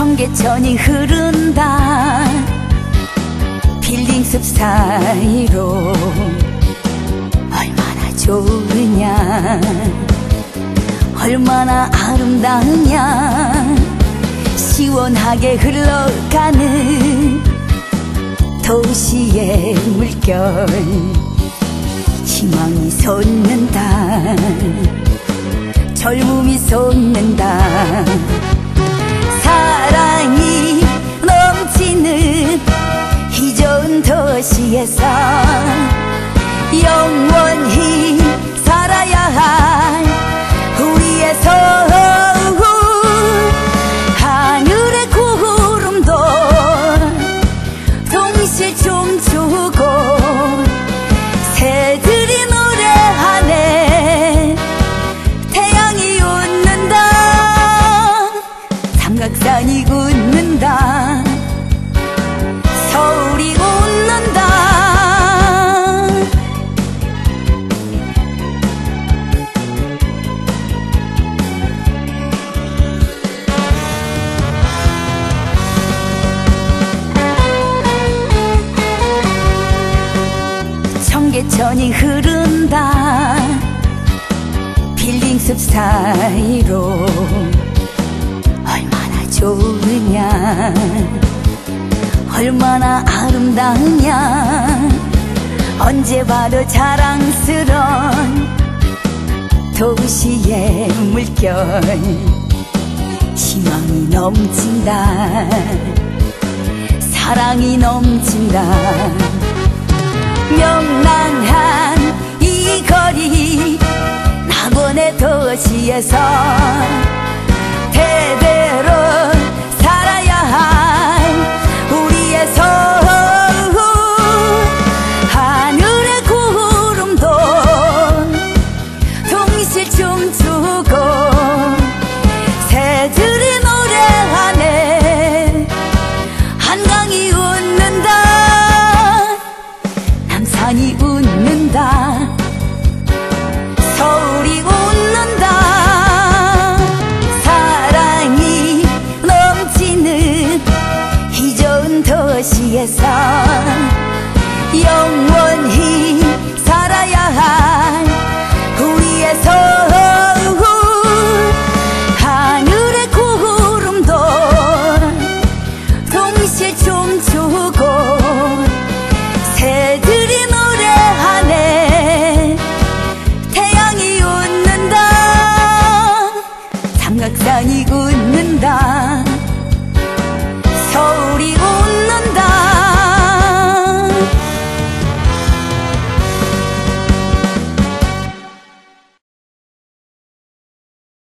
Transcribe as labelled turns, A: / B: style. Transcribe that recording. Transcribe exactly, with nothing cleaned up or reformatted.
A: 청계천이 흐른다 빌딩숲 사이로 얼마나 좋으냐 얼마나 아름다우냐 시원하게 흘러가는 도시의 물결 희망이 솟는다 젊음이 솟는다 사랑이 넘치는 이 좋은 도시에서 영원히 살아야 할 우리의 서울 하늘의 구름도 동시에 춤추고 새들이 노래하네 태양이 웃는다 삼각산이 웃는다 서울이 웃는다 청계천이 흐른다 빌딩숲 사이로 얼마나 좋으냐 얼마나 아름다우냐 언제 봐도 자랑스러운 도시의 물결 희망이 넘친다 사랑이 넘친다 명랑한 이 거리 낙원의 도시에서 대대로 살아야 할 우리의 서울 하늘의 구름도 동시에 춤추고 새들이 노래하네 한강이 웃는다 남산이 웃는다 서울이 웃는다 사랑이 넘치는 이 좋은 도시에서 영원히 살아야 할 우리의 서울 하늘의 구름도 동시에 춤추고 새들이 노래하네 태양이 웃는다 삼각산이 웃는다 서울이 웃는다